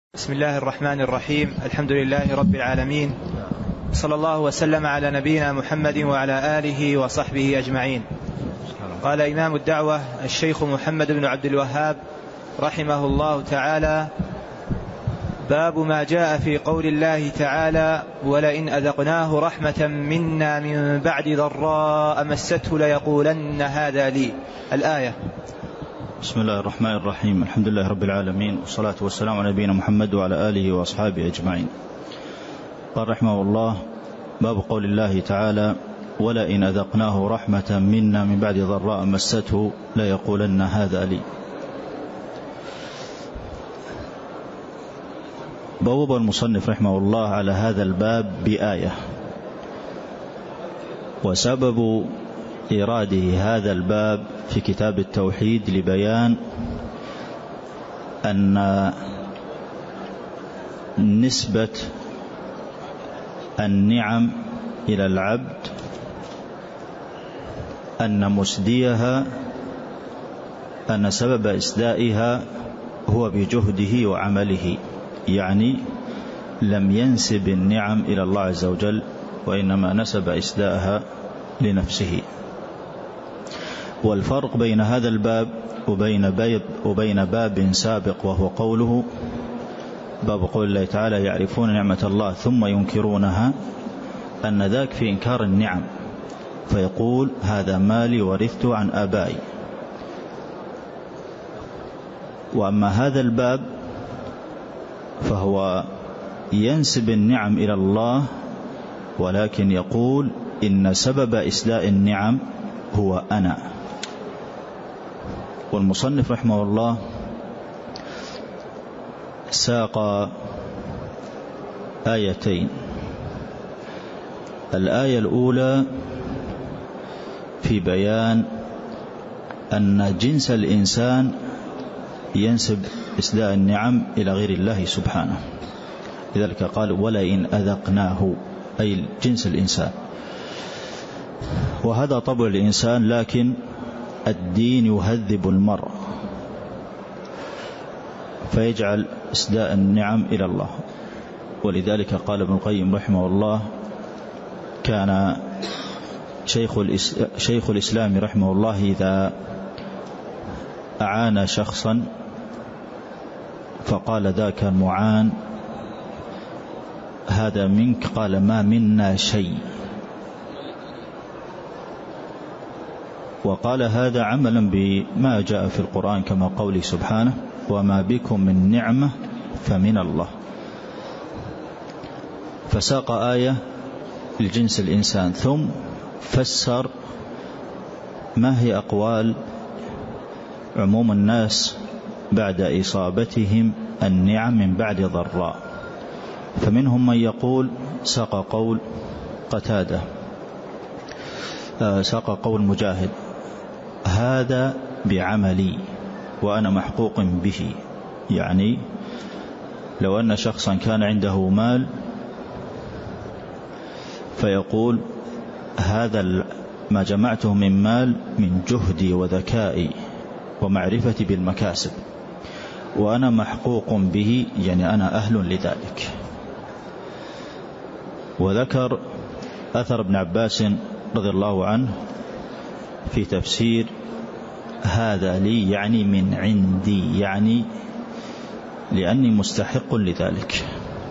بسم الله الرحمن الرحيم. الحمد لله رب العالمين، صلى الله وسلم على نبينا محمد وعلى آله وصحبه أجمعين. قال إمام الدعوة الشيخ محمد بن عبد الوهاب رحمه الله تعالى: باب ما جاء في قول الله تعالى: ولئن أذقناه رحمة منا من بعد ضراء مسته ليقولن هذا لي. الآية. بسم الله الرحمن الرحيم. الحمد لله رب العالمين، والصلاة والسلام على نبينا محمد وعلى آله وأصحابه أجمعين. قال رحمه الله: باب قول الله تعالى: ولئن أذقناه رحمة منا من بعد ضراء مسته ليقولن هذا لي. بوب المصنف رحمه الله على هذا الباب بآية، وسبب إراده هذا الباب في كتاب التوحيد لبيان أن نسبة النعم إلى العبد أن مسديها، أن سبب إسدائها هو بجهده وعمله، يعني لم ينسب النعم إلى الله عز وجل، وإنما نسب إسداءها لنفسه. والفرق بين هذا الباب وبين باب سابق وهو قوله: باب قول الله تعالى: يعرفون نعمة الله ثم ينكرونها، أن ذاك في إنكار النعم، فيقول: هذا مالي ورثته عن آبائي. وأما هذا الباب فهو ينسب النعم إلى الله، ولكن يقول: إن سبب إسداء النعم هو أنا. والمصنف رحمه الله ساق آيتين. الآية الأولى في بيان أن جنس الإنسان ينسب إسداء النعم إلى غير الله سبحانه، لذلك قال: ولئن أذقناه، أي جنس الإنسان. وهذا طبع الإنسان، لكن الدين يهذب المرء فيجعل إسداء النعم إلى الله. ولذلك قال ابن القيم رحمه الله: كان شيخ الإسلام رحمه الله إذا أعان شخصا فقال ذاك المعان: هذا منك، قال: ما منا شيء. وقال هذا عملا بما جاء في القرآن، كما قوله سبحانه: وما بكم من نعمة فمن الله. فساق آية لجنس الإنسان، ثم فسر ما هي أقوال عموم الناس بعد إصابتهم النعم من بعد ضراء. فمنهم من يقول: ساق قول قتادة، ساق قول مجاهد: هذا بعملي وأنا محقوق به. يعني لو أن شخصا كان عنده مال فيقول: هذا ما جمعته من مال من جهدي وذكائي ومعرفتي بالمكاسب، وأنا محقوق به، يعني أنا أهل لذلك. وذكر أثر ابن عباس رضي الله عنه في تفسير: هذا لي، يعني من عندي، يعني لأني مستحق لذلك.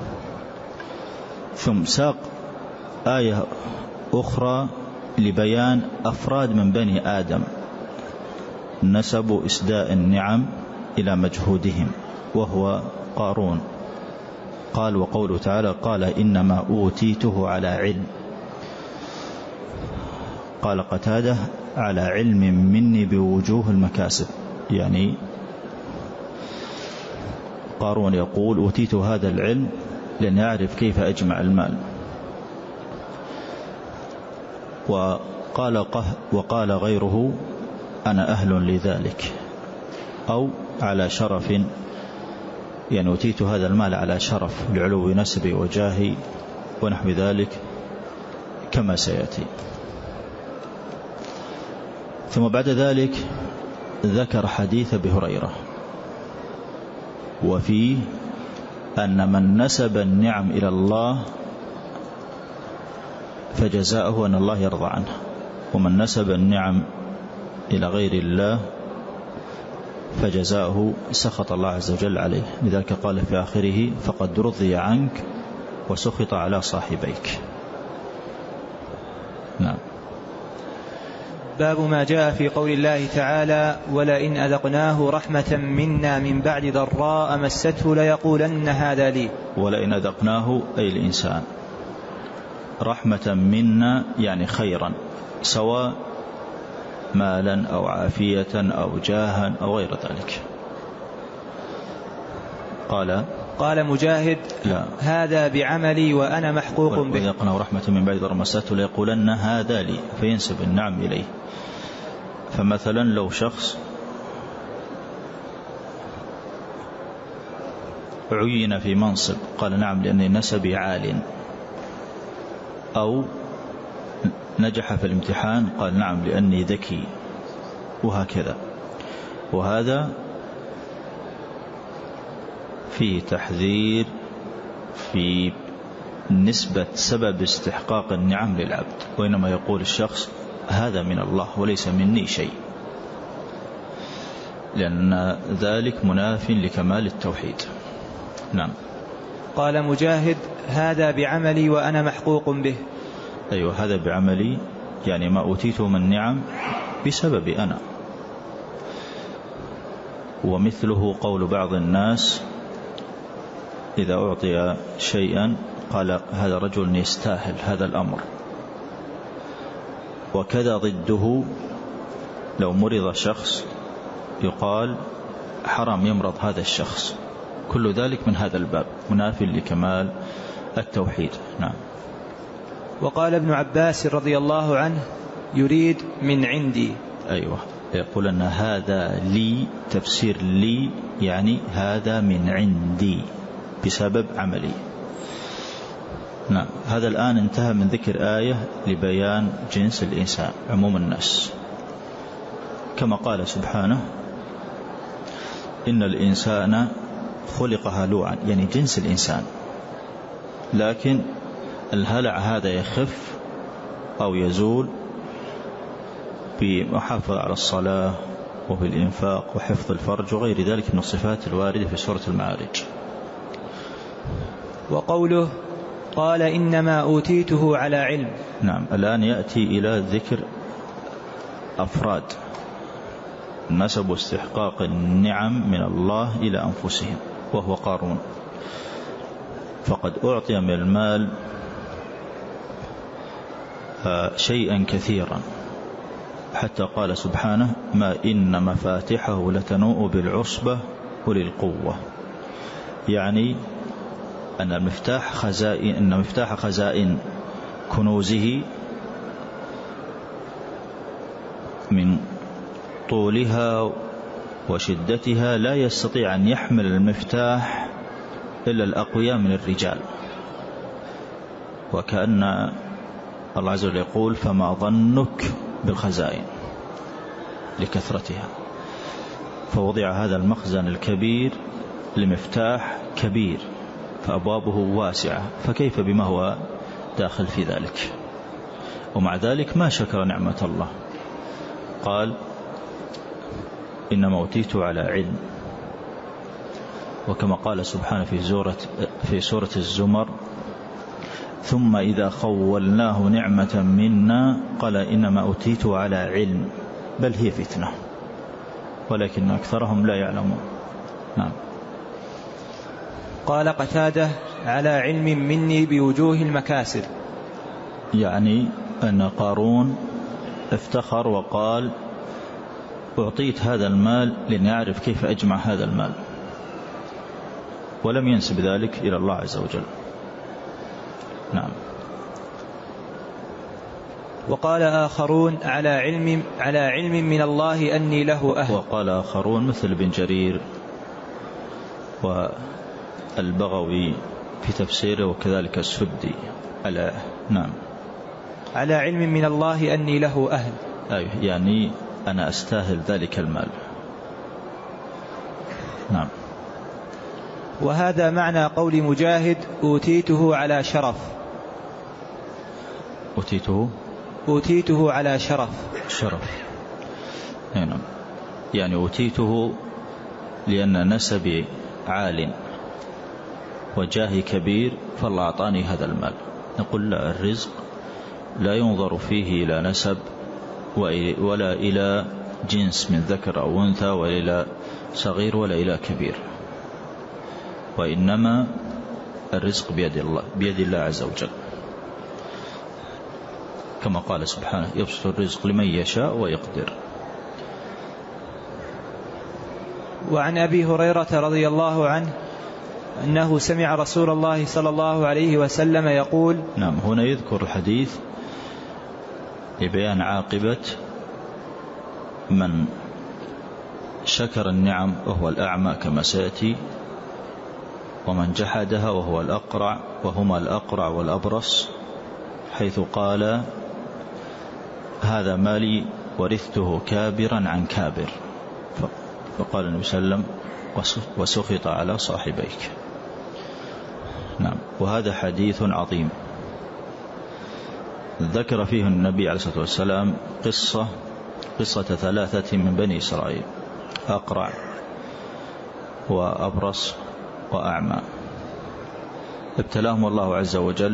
ثم ساق آية أخرى لبيان أفراد من بني آدم نسبوا إسداء النعم إلى مجهودهم، وهو قارون. قال: وقوله تعالى: قال إنما أوتيته على علم. قال قتادة: على علم مني بوجوه المكاسب. يعني قارون يقول: أوتيت هذا العلم لأن يعرف كيف أجمع المال. وقال غيره: أنا أهل لذلك، أو على شرف، يعني أوتيت هذا المال على شرف لعلو نسبي وجاهي ونحو ذلك، كما سيأتي. ثم بعد ذلك ذكر حديث أبي هريرة، وفيه أن من نسب النعم إلى الله فجزاؤه أن الله يرضى عنه، ومن نسب النعم إلى غير الله فجزاؤه سخط الله عز وجل عليه. لذلك قال في آخره: فقد رضي عنك وسخط على صاحبيك. نعم. باب ما جاء في قول الله تعالى: ولئن أذقناه رحمة منا من بعد ضراء مسته ليقولن هذا لي. ولئن أذقناه أي الإنسان رحمة منا يعني خيرا، سواء مالا أو عافية أو جاها أو غير ذلك. قال مجاهد: لا. هذا بعملي وأنا محقوق به. وذقناه رحمة من بعد ضراء مسته ليقولن هذا لي، فينسب النعم إليه. فمثلا لو شخص عين في منصب قال: نعم لأني نسبي عال، أو نجح في الامتحان قال: نعم لأني ذكي، وهكذا. وهذا فيه تحذير في نسبة سبب استحقاق النعم للعبد، وإنما يقول الشخص: هذا من الله وليس مني شيء، لأن ذلك مناف لكمال التوحيد. نعم. قال مجاهد: هذا بعملي وأنا محقوق به. أيوة، هذا بعملي يعني ما أوتيته من نعم بسبب أنا. ومثله قول بعض الناس إذا أعطي شيئا قال: هذا رجل يستاهل هذا الأمر. وكذا ضده، لو مرض شخص يقال: حرام يمرض هذا الشخص. كل ذلك من هذا الباب مناف لكمال التوحيد. نعم. وقال ابن عباس رضي الله عنه: يريد من عندي. أيوة، يقول أن هذا لي، تفسير لي يعني هذا من عندي بسبب عملي. نعم. هذا الآن انتهى من ذكر آية لبيان جنس الإنسان، عموم الناس، كما قال سبحانه: إن الإنسان خلق هلوعا، يعني جنس الإنسان. لكن الهلع هذا يخف أو يزول بمحافظة على الصلاة وبالإنفاق وحفظ الفرج وغير ذلك من الصفات الواردة في سورة المعارج. وقوله: قال إنما أوتيته على علم. نعم. الآن يأتي إلى ذكر أفراد نسبوا استحقاق النعم من الله إلى أنفسهم، وهو قارون. فقد أعطي من المال شيئا كثيرا، حتى قال سبحانه: ما إن مفاتحه لتنوء بالعصبة أولي القوة. يعني أن مفتاح خزائن كنوزه من طولها وشدتها لا يستطيع أن يحمل المفتاح إلا الأقوياء من الرجال. وكأن الله عز وجل يقول: فما ظنك بالخزائن لكثرتها. فوضع هذا المخزن الكبير لمفتاح كبير فأبوابه واسعة، فكيف بما هو داخل في ذلك؟ ومع ذلك ما شكر نعمة الله، قال: إنما أوتيته على علم. وكما قال سبحانه في سورة الزمر: ثم إذا خولناه نعمة منا قال إنما أوتيته على علم بل هي فتنة ولكن أكثرهم لا يعلمون. نعم. قال قتادة: على علم مني بوجوه المكاسب. يعني أن قارون افتخر وقال: أعطيت هذا المال لأن أعرف كيف أجمع هذا المال، ولم ينسب ذلك إلى الله عز وجل. نعم. وقال آخرون: على علم من الله أني له أهل. وقال آخرون مثل ابن جرير والبغوي في تفسيره، وكذلك السدي. نعم. على علم من الله أني له أهل، أيوه، يعني أنا أستاهل ذلك المال. نعم. وهذا معنى قول مجاهد: أوتيته على شرف. أوتيته على شرف. يعني أوتيته لأن نسبي عال وجاهي كبير، فالله أعطاني هذا المال. نقول لا، الرزق لا ينظر فيه إلى نسب ولا إلى جنس من ذكر أو أنثى، ولا إلى صغير ولا إلى كبير، وإنما الرزق بيد الله عز وجل، كما قال سبحانه: يبسط الرزق لمن يشاء ويقدر. وعن أبي هريرة رضي الله عنه أنه سمع رسول الله صلى الله عليه وسلم يقول. نعم، هنا يذكر الحديث لبيان عاقبة من شكر النعم وهو الأعمى كما سيأتي، ومن جحدها وهو الأقرع، وهما الأقرع والأبرص، حيث قال: هذا مالي ورثته كابرا عن كابر. فقال النبي صلى الله عليه وسلم: وسخط على صاحبيك. نعم، وهذا حديث عظيم ذكر فيه النبي عليه الصلاة والسلام قصة 3 من بني إسرائيل: أقرع وأبرص وأعمى. ابتلاهم الله عز وجل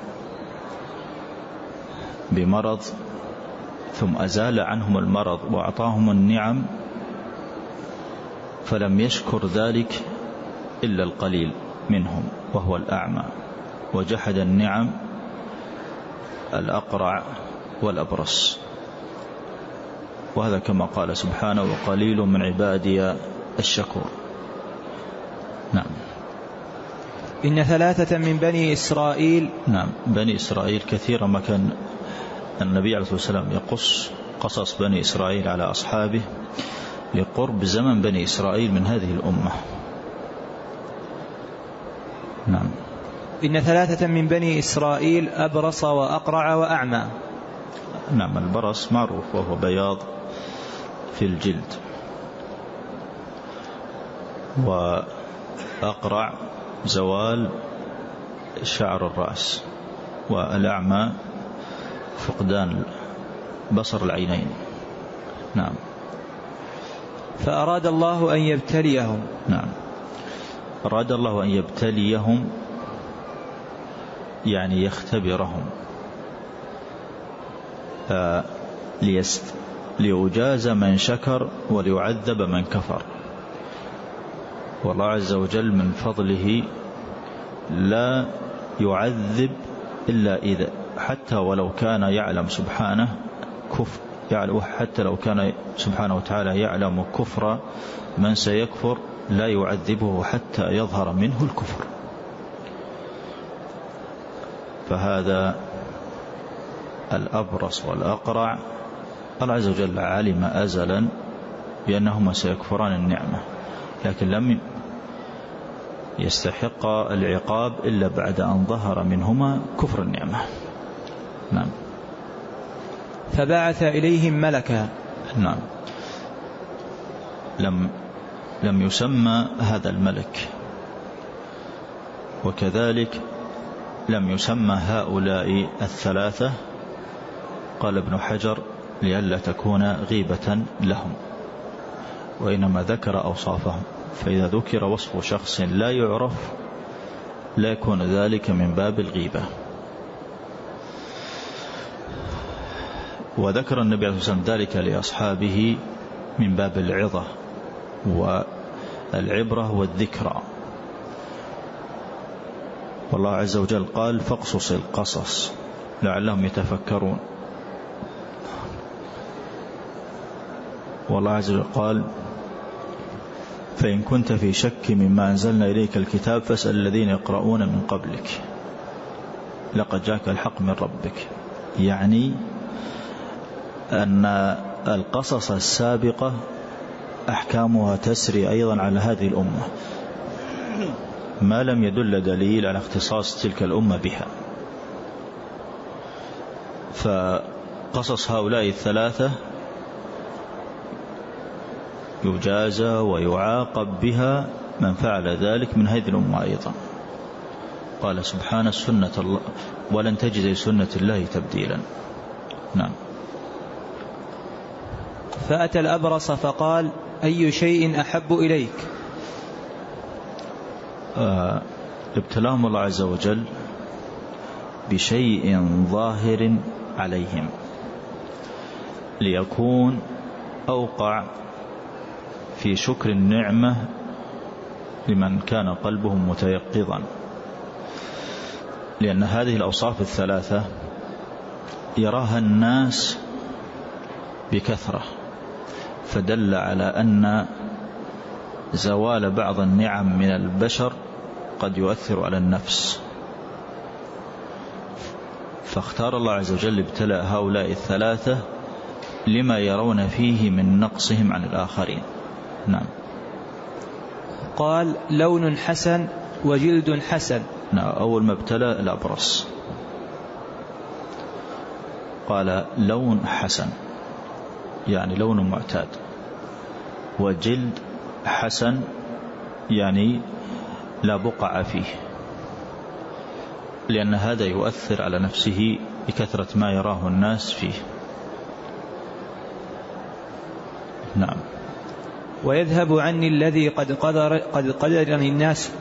بمرض، ثم أزال عنهم المرض وأعطاهم النعم، فلم يشكر ذلك إلا القليل منهم وهو الأعمى، وجحد النعم الأقرع والأبرص. وهذا كما قال سبحانه: وقليل من عبادي الشكور. نعم. إن 3 من بني إسرائيل. نعم، بني إسرائيل كثيرا ما كان النبي عليه الصلاة والسلام يقص قصص بني إسرائيل على أصحابه لقرب زمن بني إسرائيل من هذه الأمة. نعم. إن 3 من بني إسرائيل أبرص وأقرع وأعمى. نعم، البرص معروف وهو بياض في الجلد، وأقرع زوال شعر الرأس، والأعمى فقدان بصر العينين. نعم. فأراد الله أن يبتليهم. نعم، أراد الله أن يبتليهم، يعني يختبرهم، ليجاز من شكر وليعذب من كفر. والله عز وجل من فضله لا يعذب إلا إذا، حتى ولو كان يعلم سبحانه حتى لو كان سبحانه وتعالى يعلم كفر من سيكفر، لا يعذبه حتى يظهر منه الكفر. فهذا الأبرص والأقرع الله عز وجل علم أزلا بأنهما سيكفران النعمة، لكن لم يستحق العقاب إلا بعد أن ظهر منهما كفر النعمة. نعم. فبعث إليهم ملكا. نعم، لم يسمى هذا الملك، وكذلك لم يسمى هؤلاء 3. قال ابن حجر: لئلا تكون غيبة لهم، وإنما ذكر أوصافهم، فإذا ذكر وصف شخص لا يعرف لا يكون ذلك من باب الغيبة. وذكر النبي عليه الصلاة والسلام ذلك لأصحابه من باب العظة والعبرة والذكرى. والله عز وجل قال: فاقصص القصص لعلهم يتفكرون. والله عز وجل قال: فإن كنت في شك مما أنزلنا إليك الكتاب فاسأل الذين يقرؤون من قبلك لقد جاءك الحق من ربك. يعني أن القصص السابقة أحكامها تسري أيضا على هذه الأمة، ما لم يدل دليل على اختصاص تلك الأمة بها. فقصص هؤلاء 3 يجازى ويعاقب بها من فعل ذلك من هذه الأمة أيضا. قال سبحانه سنة الله ولن تجد لسنة الله تبديلا. نعم. فأتى الأبرص فقال أي شيء أحب إليك؟ ابتلاهم الله عز وجل بشيء ظاهر عليهم ليكون أوقع في شكر النعمة لمن كان قلبه متيقظا، لأن هذه الأوصاف الثلاثة يراها الناس بكثرة، فدل على أن زوال بعض النعم من البشر قد يؤثر على النفس، فاختار الله عز وجل ابتلاء هؤلاء الثلاثة لما يرون فيه من نقصهم عن الآخرين. نعم. قال لون حسن وجلد حسن. نعم. أول ما ابتلى الأبرص قال لون حسن يعني لون معتاد، وجلد حسن يعني لا بقع فيه، لأن هذا يؤثر على نفسه بكثرة ما يراه الناس فيه. نعم. ويذهب عني الذي قد قدرني الناس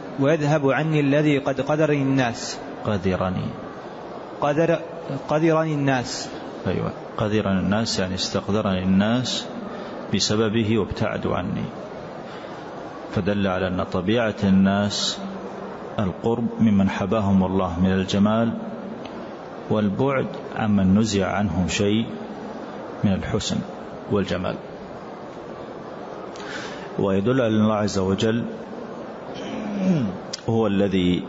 قدرني الناس. أيوة، قدرني الناس يعني استقدرني الناس بسببه وابتعدوا عني، فدل على أن طبيعة الناس القرب ممن حباهم الله من الجمال، والبعد عمن نزع عنهم شيء من الحسن والجمال. ويدل على الله عز وجل هو الذي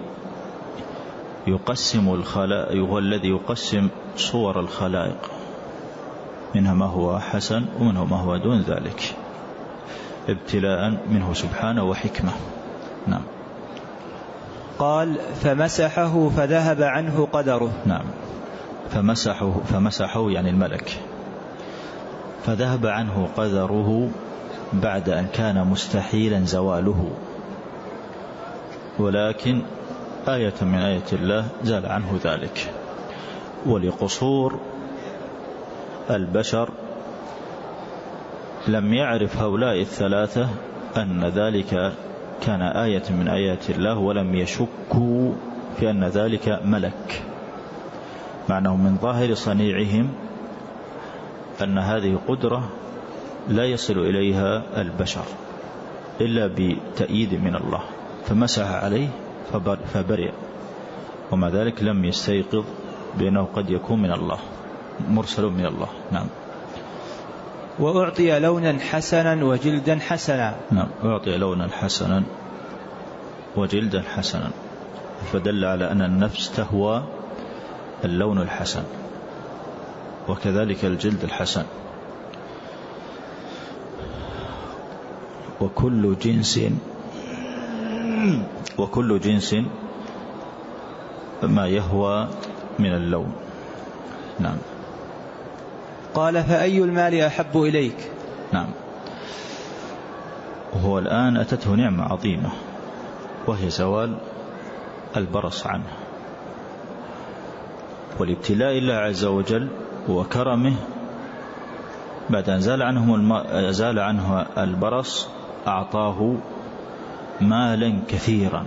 يقسم الخلائق، هو الذي يقسم صور الخلائق، منها ما هو حسن ومنه ما هو دون ذلك، ابتلاء منه سبحانه وحكمة. نعم. قال فمسحه فذهب عنه قدره. نعم. فمسحه يعني الملك، فذهب عنه قدره بعد أن كان مستحيلا زواله، ولكن آية من آية الله زال عنه ذلك. ولقصور البشر لم يعرف هؤلاء الثلاثة أن ذلك كان آية من آيات الله، ولم يشكوا في أن ذلك ملك، مع أنه من ظاهر صنيعهم أن هذه قدرة لا يصل إليها البشر إلا بتأييد من الله، فمسح عليه فبرئ، ومع ذلك لم يستيقظ بأنه قد يكون من الله، مرسل من الله. نعم. وأعطي لونا حسنا وجلدا حسنا. نعم. أعطي لونا حسنا وجلدا حسنا، فدل على أن النفس تهوى اللون الحسن، وكذلك الجلد الحسن. وكل جنس ما يهوى من اللون. نعم. قال فأي المال أحب إليك؟ نعم. وهو الآن أتته نعمة عظيمة وهي زوال البرص عنه، والابتلاء الله عز وجل وكرمه بعد أن زال عنه البرص أعطاه مالا كثيرا،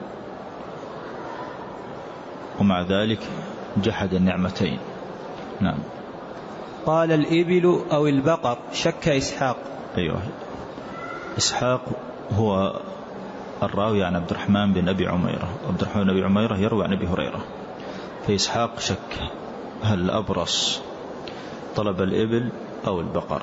ومع ذلك جحد النعمتين. نعم. قال الإبل أو البقر؟ شك إسحاق. أيوه، إسحاق هو الراوي عن عبد الرحمن بن أبي عميرة، عبد الرحمن بن أبي عميرة يروي عن أبي هريرة، فإسحاق شك هل الأبرص طلب الإبل أو البقر.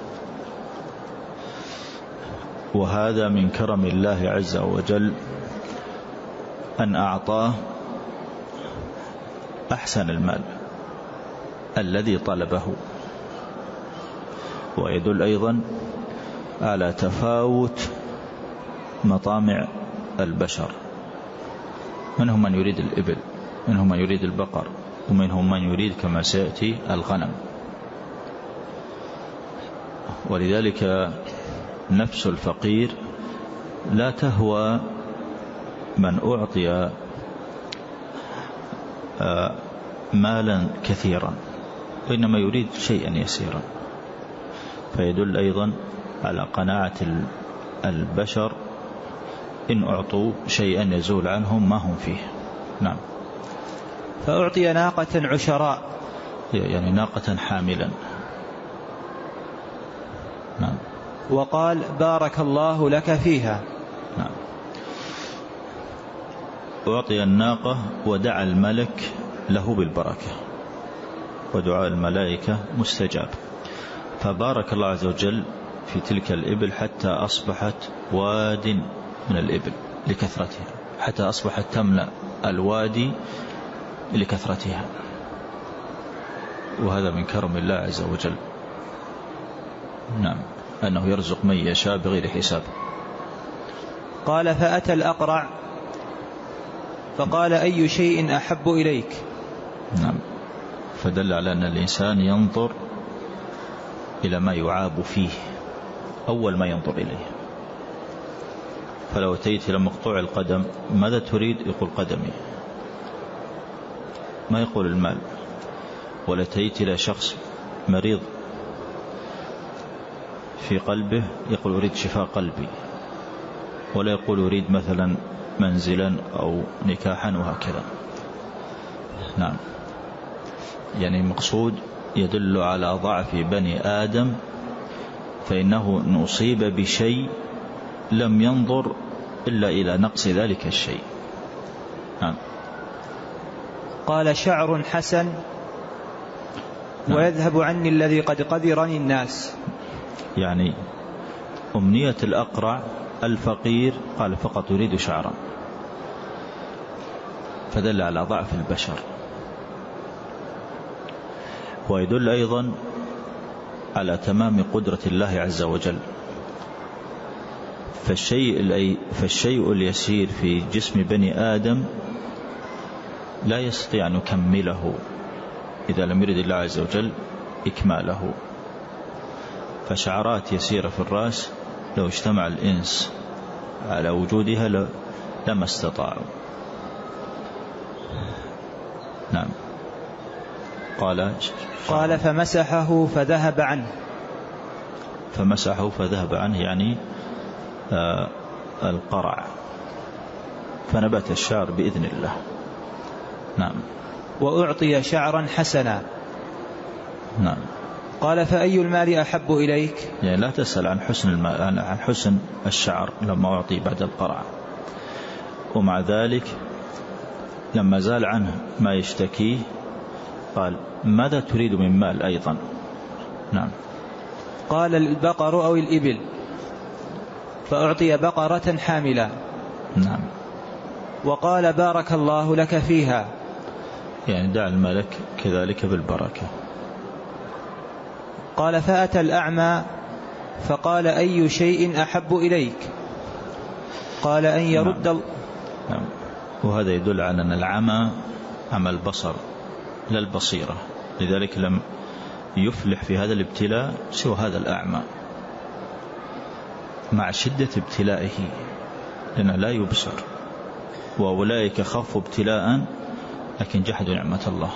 وهذا من كرم الله عز وجل أن أعطاه أحسن المال الذي طلبه، ويدل أيضا على تفاوت مطامع البشر، منهم من يريد الإبل، منهم من يريد البقر، ومنهم من يريد كما سيأتي الغنم. ولذلك نفس الفقير لا تهوى من أعطي مالا كثيرا، وإنما يريد شيئا يسيرا. فيدل أيضا على قناعة البشر إن أعطوا شيئا يزول عنهم ما هم فيه. نعم. فأعطي ناقة عشراء، يعني ناقة حاملا. نعم. وقال بارك الله لك فيها. نعم. أعطي الناقة ودعا الملك له بالبركة، ودعاء الملائكة مستجاب، فبارك الله عز وجل في تلك الإبل حتى أصبحت واد من الإبل لكثرتها، حتى أصبحت تملأ الوادي لكثرتها. وهذا من كرم الله عز وجل. نعم، أنه يرزق من يشاء بغير حساب. قال فأتى الأقرع فقال أي شيء أحب إليك. نعم، فدل على أن الإنسان ينظر إلى ما يعاب فيه أول ما ينظر إليه. فلو أتيت إلى مقطوع القدم ماذا تريد؟ يقول قدمي، ما يقول المال. ولا أتيت إلى شخص مريض في قلبه يقول أريد شفاء قلبي، ولا يقول أريد مثلا منزلا أو نكاحا وهكذا. نعم، يعني مقصود يدل على ضعف بني آدم، فإنه نصيب بشيء لم ينظر إلا إلى نقص ذلك الشيء. نعم. قال شعر حسن ويذهب عني الذي قد قدرني الناس. يعني أمنية الأقرع الفقير قال فقط أريد شعرا، فدل على ضعف البشر. ويدل أيضا على تمام قدرة الله عز وجل. فالشيء اليسير في جسم بني آدم لا يستطيع أن يكمله إذا لم يرد الله عز وجل إكماله. فشعرات يسيرة في الرأس لو اجتمع الإنس على وجودها لما استطاعوا. نعم. قال فمسحه فذهب عنه. فمسحه فذهب عنه يعني القرع، فنبت الشعر بإذن الله. نعم. وأعطي شعرا حسنا. نعم. قال فأي المال أحب إليك؟ يعني لا تسأل عن حسن المال، عن حسن الشعر لما أعطي بعد القرع. ومع ذلك لما زال عنه ما يشتكيه قال ماذا تريد من مال أيضا؟ نعم. قال البقر أو الإبل، فأعطي بقرة حاملة. نعم. وقال بارك الله لك فيها، يعني دعا الملك كذلك بالبركة. قال فأتى الأعمى فقال أي شيء أحب إليك؟ قال أن يرد. نعم. وهذا يدل على أن العمى عمى البصر لا البصيرة، لذلك لم يفلح في هذا الابتلاء سوى هذا الأعمى مع شدة ابتلائه، لأنه لا يبصر. وأولئك خفوا ابتلاء لكن جحدوا نعمة الله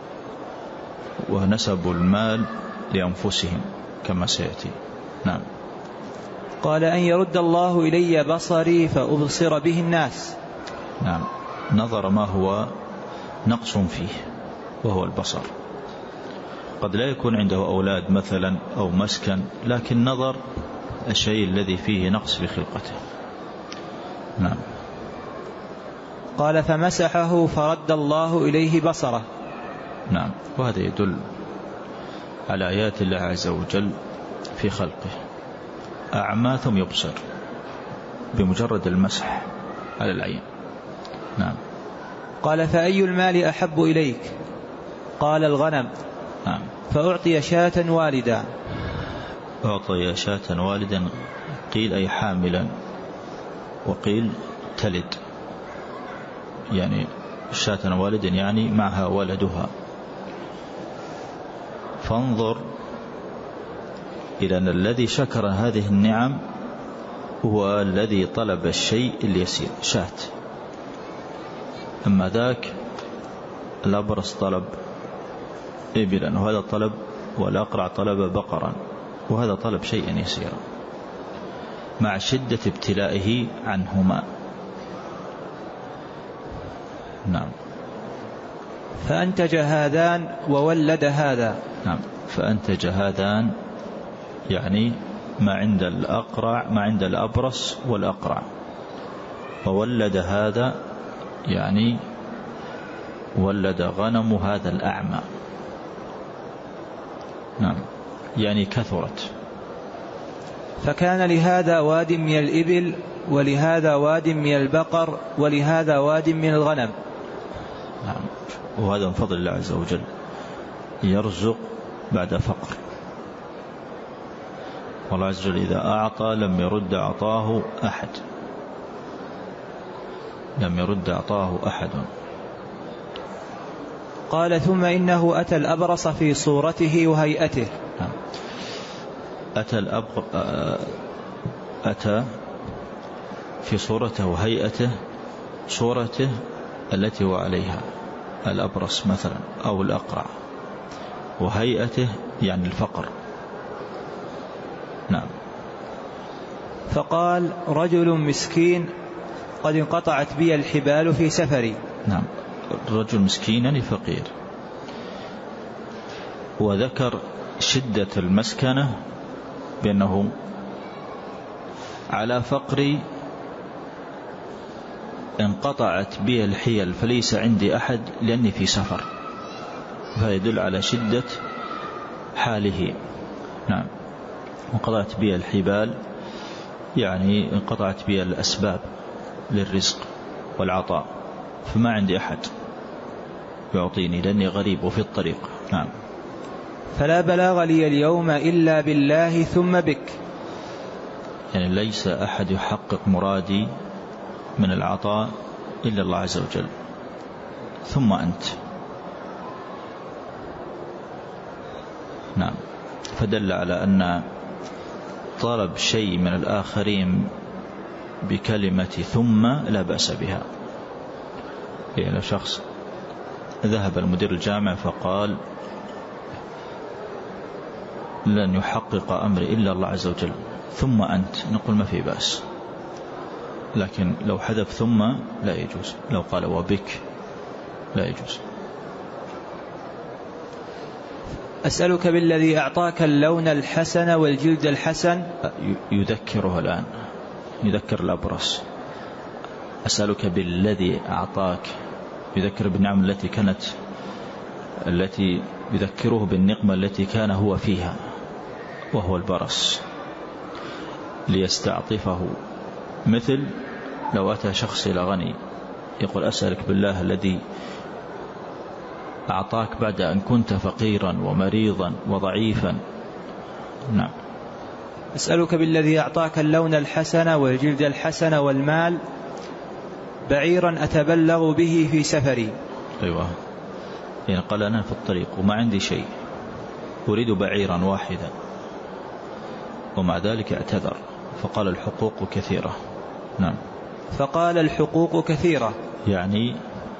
ونسبوا المال لأنفسهم كما سيأتي. نعم. قال أن يرد الله إلي بصري فأبصر به الناس. نعم. نظر ما هو نقص فيه وهو البصر. قد لا يكون عنده أولاد مثلا أو مسكن، لكن نظر الشيء الذي فيه نقص في خلقته. نعم. قال فمسحه فرد الله إليه بصره. نعم. وهذا يدل على آيات الله عز وجل في خلقه. أعمى ثم يبصر بمجرد المسح على العين. نعم. قال فأي المال أحب إليك؟ قال الغنم. نعم. فأعطي شاة والدا. أعطي شاة والدا، قيل أي حاملا، وقيل تلد، يعني شاة والدا يعني معها ولدها. فانظر إلى أن الذي شكر هذه النعم هو الذي طلب الشيء اليسير شاة، أما ذاك الأبرص طلب إبلا، وهذا طلب، والأقرع طلب بقرا، وهذا طلب شيئا يسيرا مع شدة ابتلائه عنهما. نعم. فأنتج هذان وولد هذا. نعم. فأنتج هذان يعني ما عند الأقرع، ما عند الأبرص والأقرع، وولد هذا يعني ولد غنم هذا الأعمى. نعم. يعني كثرت. فكان لهذا واد من الإبل، ولهذا واد من البقر، ولهذا واد من الغنم. نعم. وهذا من فضل الله عز وجل، يرزق بعد فقر. والله عز وجل إذا أعطى لم يرد عطاه أحد، لم يرد عطاه أحد. قال ثم إنه أتى الأبرص في صورته وهيئته. نعم. أتى في صورته وهيئته، صورته التي هو عليها الأبرص مثلا أو الأقرع، وهيئته يعني الفقر. نعم. فقال رجل مسكين قد انقطعت بي الحبال في سفري. نعم. رجل مسكين يعني فقير، وذكر شدة المسكنة بأنه على فقري انقطعت بي الحيل فليس عندي أحد لأني في سفر، فيدل على شدة حاله. نعم. انقطعت بي الحبال يعني انقطعت بي الأسباب للرزق والعطاء، فما عندي أحد يعطيني لأني غريب وفي الطريق. نعم. فلا بلاغ لي اليوم إلا بالله ثم بك. يعني ليس أحد يحقق مرادي من العطاء إلا الله عز وجل، ثم أنت. نعم. فدل على أن طلب شيء من الآخرين بكلمة ثم لا بأس بها. يعني لو شخص ذهب المدير الجامع فقال لن يحقق أمري إلا الله عز وجل ثم أنت، نقول ما في بأس، لكن لو حذف ثم لا يجوز، لو قال وبك لا يجوز. أسألك بالذي أعطاك اللون الحسن والجلد الحسن. يذكره الآن، يذكر الأبرص. أسألك بالذي أعطاك، يذكر بالنعم التي كانت، التي يذكره بالنقمة التي كان هو فيها وهو البرص ليستعطفه. مثل لو أتى شخص إلى غني يقول أسألك بالله الذي أعطاك بعد أن كنت فقيرا ومريضا وضعيفا. نعم. أسألك بالذي أعطاك اللون الحسن والجلد الحسن والمال بعيرا أتبلغ به في سفري. أيوة. يعني قال أنا في الطريق وما عندي شيء، أريد بعيرا واحدا، ومع ذلك اعتذر فقال الحقوق كثيرة. نعم. فقال الحقوق كثيرة يعني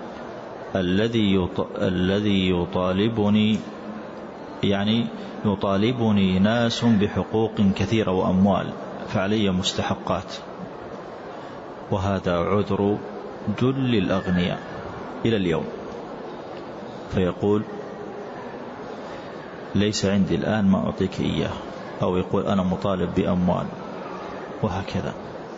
الذي يطالبني، يعني يطالبني ناس بحقوق كثيرة وأموال، فعلي مستحقات، وهذا عذر جل الأغنياء إلى اليوم. فيقول ليس عندي الآن ما أعطيك إياه، أو يقول أنا مطالب بأموال، وهكذا.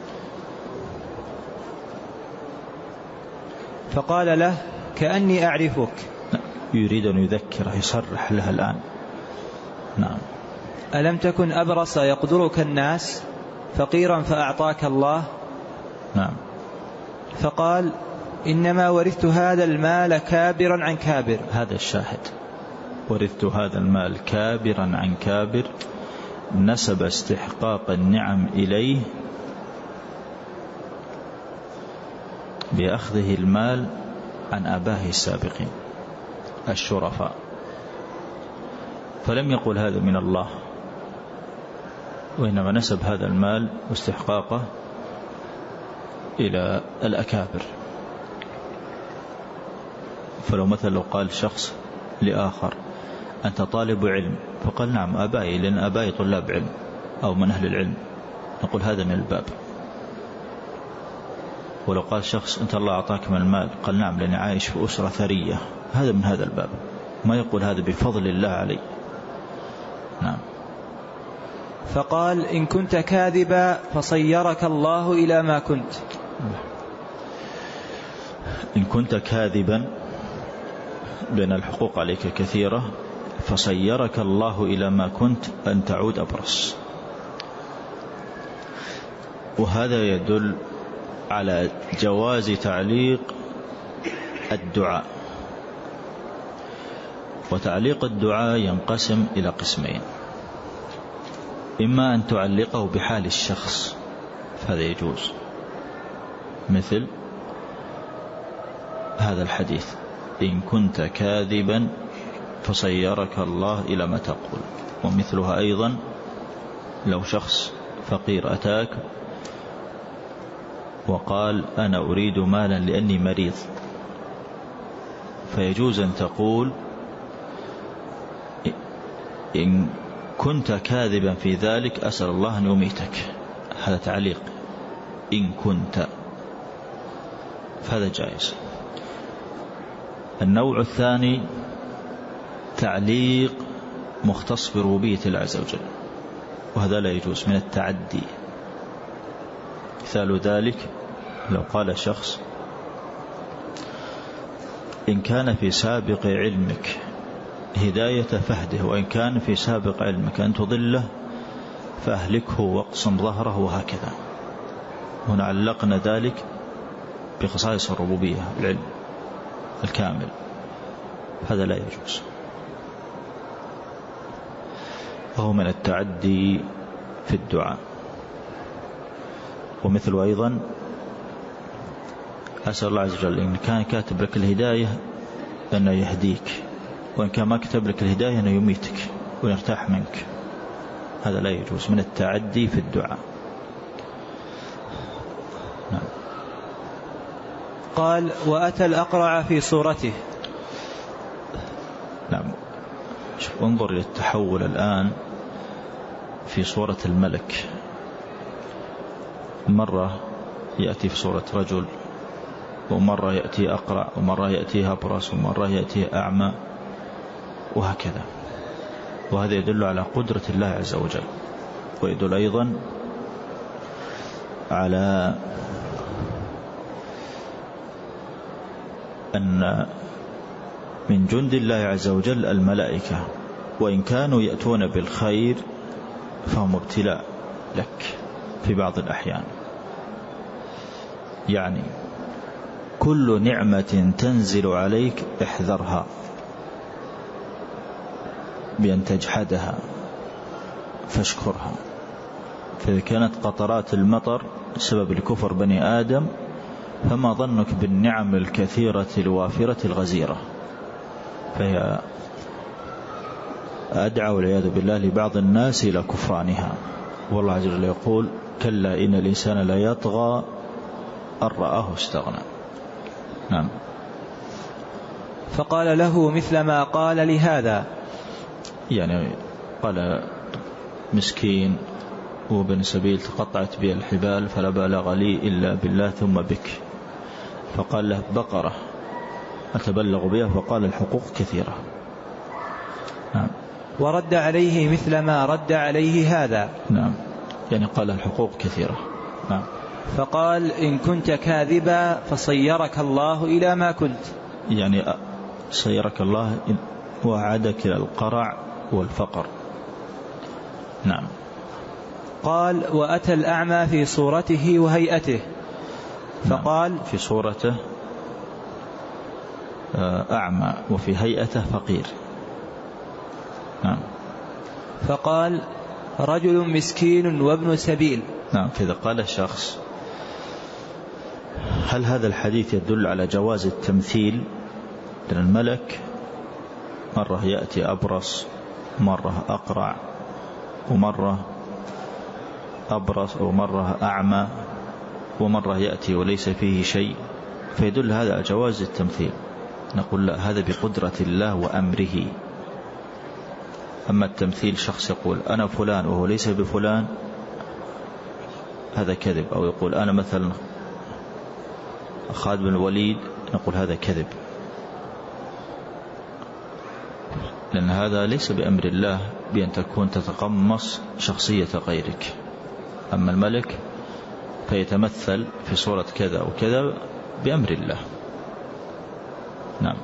فقال له كأني أعرفك. يريد أن يذكره، يصرح لها الآن. نعم. ألم تكن أبرص يقدرك الناس فقيرا فأعطاك الله؟ نعم. فقال إنما ورثت هذا المال كابرا عن كابر. هذا الشاهد، ورثت هذا المال كابرا عن كابر، نسب استحقاق النعم إليه بأخذه المال عن آبائه السابقين الشرفاء، فلم يقل هذا من الله، وإنما نسب هذا المال واستحقاقه إلى الأكابر. فلو مثلا لو قال شخص لآخر أنت طالب علم، فقال نعم أبائي، لأن أبائي طلاب علم أو من أهل العلم، نقول هذا من الباب. ولو قال شخص أنت الله أعطاك من المال، قال نعم لأني عايش في أسرة ثرية، هذا من هذا الباب، ما يقول هذا بفضل الله علي. نعم. فقال إن كنت كاذبا فصيرك الله إلى ما كنت. إن كنت كاذبا لأن الحقوق عليك كثيرة، فصيرك الله إلى ما كنت أن تعود أبرص. وهذا يدل على جواز تعليق الدعاء. وتعليق الدعاء ينقسم إلى قسمين: إما أن تعلقه بحال الشخص، فهذا يجوز، مثل هذا الحديث إن كنت كاذبا فصيرك الله إلى ما تقول. ومثلها أيضا لو شخص فقير أتاك وقال أنا أريد مالا لأني مريض، فيجوز أن تقول إن كنت كاذبا في ذلك أسأل الله أن يميتك. هذا تعليق إن كنت، فهذا جائز. النوع الثاني تعليق مختص بربوبية الله عز وجل، وهذا لا يجوز، من التعدي. مثال ذلك لو قال شخص إن كان في سابق علمك هداية فهده، وإن كان في سابق علمك أن تضله فأهلكه واقصم ظهره، وهكذا. هنا علقنا ذلك بخصائص الربوبية، العلم الكامل، هذا لا يجوز، وهو من التعدي في الدعاء. ومثل أيضا أسأل الله عز وجل إن كان كاتب لك الهداية أن يهديك، وإن كان ما كتب لك الهداية أن يميتك ويرتاح منك، هذا لا يجوز، من التعدي في الدعاء. نعم. قال وأتى الأقرع في صورته. نعم. انظر إلى التحول الآن في صورة الملك، مرة يأتي في صورة رجل، ومرة يأتي أقرع، ومرة يأتي أبرص، ومرة يأتي أعمى، وهكذا. وهذا يدل على قدرة الله عز وجل، ويدل أيضا على أن من جند الله عز وجل الملائكة، وإن كانوا يأتون بالخير فهم ابتلاء لك في بعض الأحيان. يعني كل نعمة تنزل عليك احذرها بأن تجحدها فاشكرها. فإذا كانت قطرات المطر سبب لكفر بني آدم، فما ظنك بالنعم الكثيرة الوافرة الغزيرة، فهي أدعى والعياذ بالله لبعض الناس إلى كفرانها. والله عز وجل يقول كلا إن الإنسان لا يطغى أن رآه استغنى. نعم. فقال له مثل ما قال لهذا، يعني قال مسكين وابن سبيل تقطعت بي الحبال فلا بلغ لي إلا بالله ثم بك. فقال له بقرة أتبلغ بها، فقال الحقوق كثيرة. نعم. ورد عليه مثل ما رد عليه هذا. نعم، يعني قال الحقوق كثيرة. نعم. فقال إن كنت كاذبا فصيرك الله إلى ما كنت، يعني صيرك الله وعدك إلى القرع والفقر. نعم. قال وأتى الأعمى في صورته وهيئته، فقال نعم. في صورته أعمى وفي هيئته فقير. نعم. فقال رجل مسكين وابن سبيل. نعم. كذا قال الشخص هل هذا الحديث يدل على جواز التمثيل؟ لأن الملك مرة يأتي أبرص، مرة أقرع، ومرة أبرص أو مرة أعمى ومرة يأتي وليس فيه شيء، فيدل هذا على جواز التمثيل. نقول لا، هذا بقدرة الله وأمره. أما التمثيل شخص يقول أنا فلان وهو ليس بفلان، هذا كذب. أو يقول أنا مثلا خالد بن الوليد، نقول هذا كذب، لأن هذا ليس بأمر الله بأن تكون تتقمص شخصية غيرك. أما الملك فيتمثل في صورة كذا وكذا بأمر الله. نعم.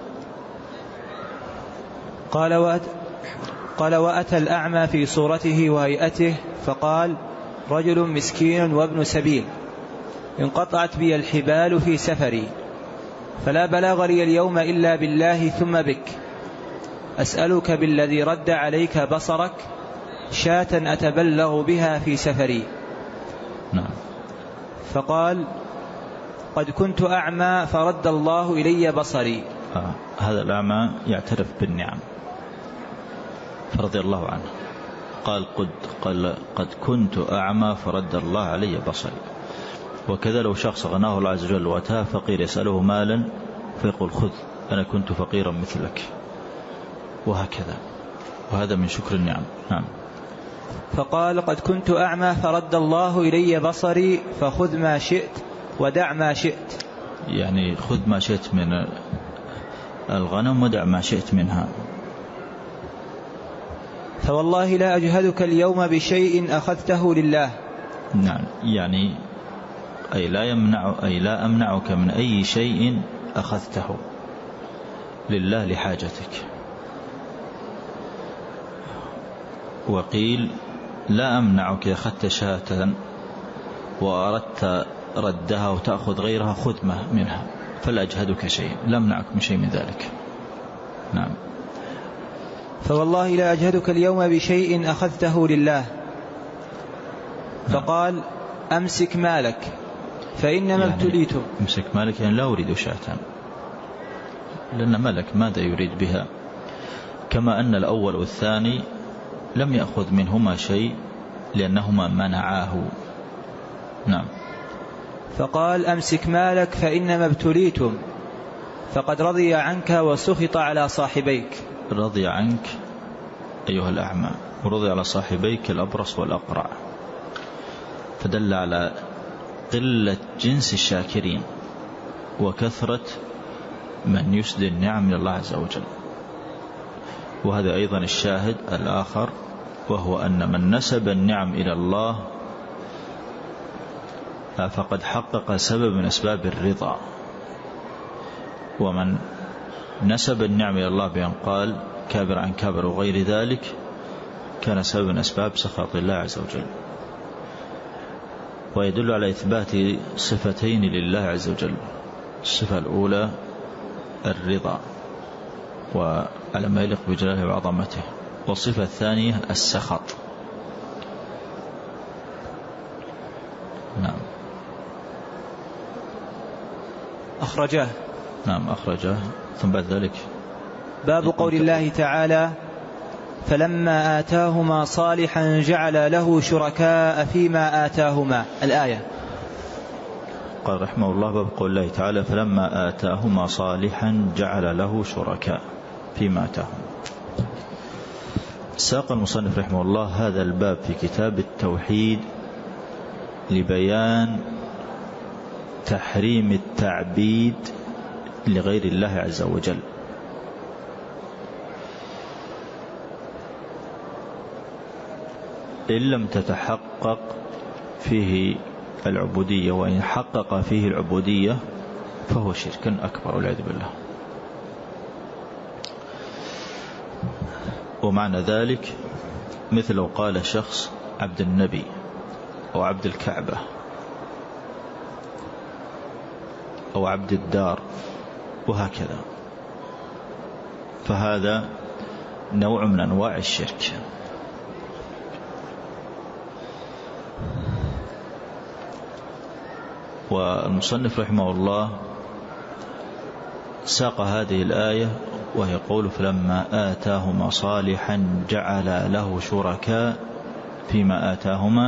قال وأتى الأعمى في صورته وهيئته فقال رجل مسكين وابن سبيل، انقطعت بي الحبال في سفري، فلا بلاغ لي اليوم إلا بالله ثم بك، أسألك بالذي رد عليك بصرك شاة أتبلغ بها في سفري. نعم. فقال قد كنت أعمى فرد الله إلي بصري. هذا الأعمى يعترف بالنعم فرضي الله عنه. قال قد كنت أعمى فرد الله علي بصري. وكذا لو شخص غناه الله عز وجل وأتاه فقير يسأله مالا فيقول خذ أنا كنت فقيرا مثلك، وهكذا، وهذا من شكر النعم. نعم. فقال قد كنت أعمى فرد الله إلي بصري فخذ ما شئت ودع ما شئت، يعني خذ ما شئت من الغنم ودع ما شئت منها. فوالله لا أجهدك اليوم بشيء أخذته لله. نعم، يعني أي لا أمنعك من أي شيء أخذته لله لحاجتك. وقيل لا أمنعك أخذت شاة وأردت ردها وتأخذ غيرها خذ منها، فلا أجهدك شيء، لا أمنعك من شيء من ذلك. نعم. فوالله لا أجهدك اليوم بشيء أخذته لله. فقال أمسك مالك فإنما ابتليتم. أمسك مالك يعني لا أريد شاة، لأن ملك ماذا يريد بها؟ كما أن الأول والثاني لم يأخذ منهما شيء لأنهما منعاه. نعم. فقال أمسك مالك فإنما ابتليتم، فقد رضي عنك وسخط على صاحبيك. رضي عنك أيها الأعمى ورضي على صاحبيك الأبرص والأقرع، فدل على قلة جنس الشاكرين وكثرة من يسدي النعم من الله عز وجل. وهذا أيضا الشاهد الآخر، وهو أن من نسب النعم إلى الله فقد حقق سبب من أسباب الرضا، ومن نسب النعم إلى الله بأن قال كابر عن كابر وغير ذلك كان سبب من أسباب سخط الله عز وجل. ويدل على إثبات صفتين لله عز وجل: الصفة الأولى الرضا وعلى ما يليق بجلاله وعظمته، والصفة الثانية السخط. نعم. أخرجاه. نعم أخرجاه. ثم بعد ذلك باب قول الله تعالى فلما آتاهما صالحا جعل له شركاء فيما آتاهما، الآية. قال رحمه الله باب قول الله تعالى فلما آتاهما صالحا جعل له شركاء فيما آتاهما. ساق المصنف رحمه الله هذا الباب في كتاب التوحيد لبيان تحريم التعبيد لغير الله عز وجل. إن لم تتحقق فيه العبودية، وإن حقق فيه العبودية فهو شرك أكبر والعياذ بالله. ومعنى ذلك مثل لو قال شخص عبد النبي أو عبد الكعبة أو عبد الدار وهكذا، فهذا نوع من أنواع الشرك. والمصنف رحمه الله ساق هذه الآية وهي قول فلما آتاهما صالحا جعل له شركاء فيما آتاهما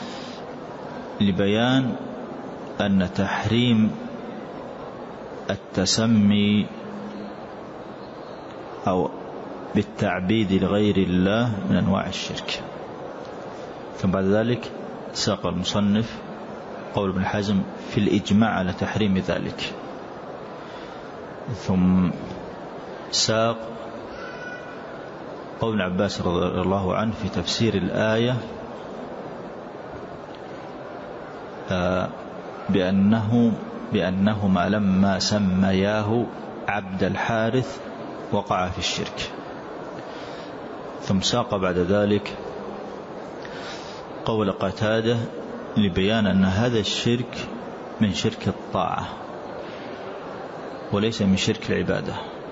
لبيان أن تحريم التسمي أو بالتعبيد لغير الله من أنواع الشرك. ثم بعد ذلك ساق المصنف قول ابن حزم في الإجماع على تحريم ذلك، ثم ساق قول ابن عباس رضي الله عنه في تفسير الآية بأنهما لما سمياه عبد الحارث وقع في الشرك. ثم ساق بعد ذلك قول قتادة لبيان أن هذا الشرك من شرك الطاعة وليس من شرك العبادة.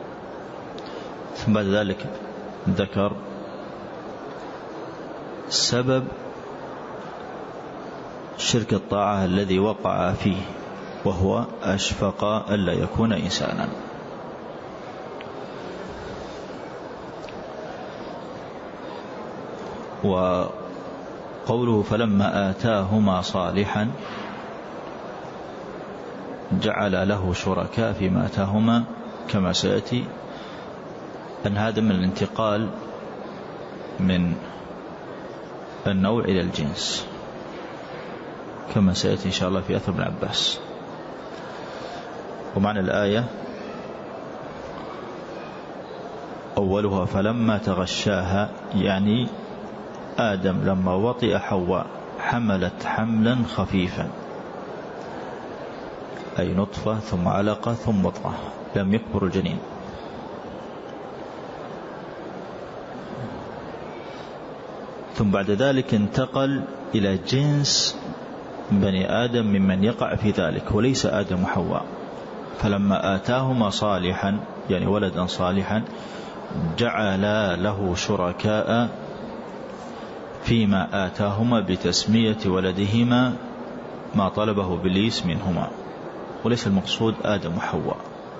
ثم بعد ذلك ذكر سبب شرك الطاعة الذي وقع فيه، وهو أشفق ألا يكون إنسانا. وقوله فلما آتاهما صالحا جعل له شركاء فيما آتاهما، كما سيأتي أن هذا من الانتقال من النوع إلى الجنس، كما سيأتي إن شاء الله في أثر ابن عباس. ومعنى الآية أولها فلما تغشاها، يعني آدم لما وطئ حواء حملت حملا خفيفا، أي نطفة ثم علقة ثم مضغة، لم يكبر الجنين. ثم بعد ذلك انتقل إلى جنس بني آدم ممن يقع في ذلك، وليس آدم وحواء. فلما آتاهما صالحا يعني ولدا صالحا جعل له شركاء فيما آتاهما بتسمية ولدهما ما طلبه إبليس منهما، وليس المقصود آدم وحواء.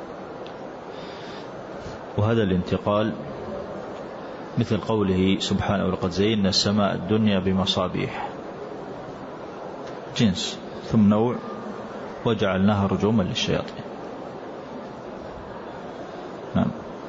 وهذا الانتقال مثل قوله سبحانه ولقد زينا السماء الدنيا بمصابيح، جنس، ثم نوع وجعلناها رجوما للشياطين. نعم.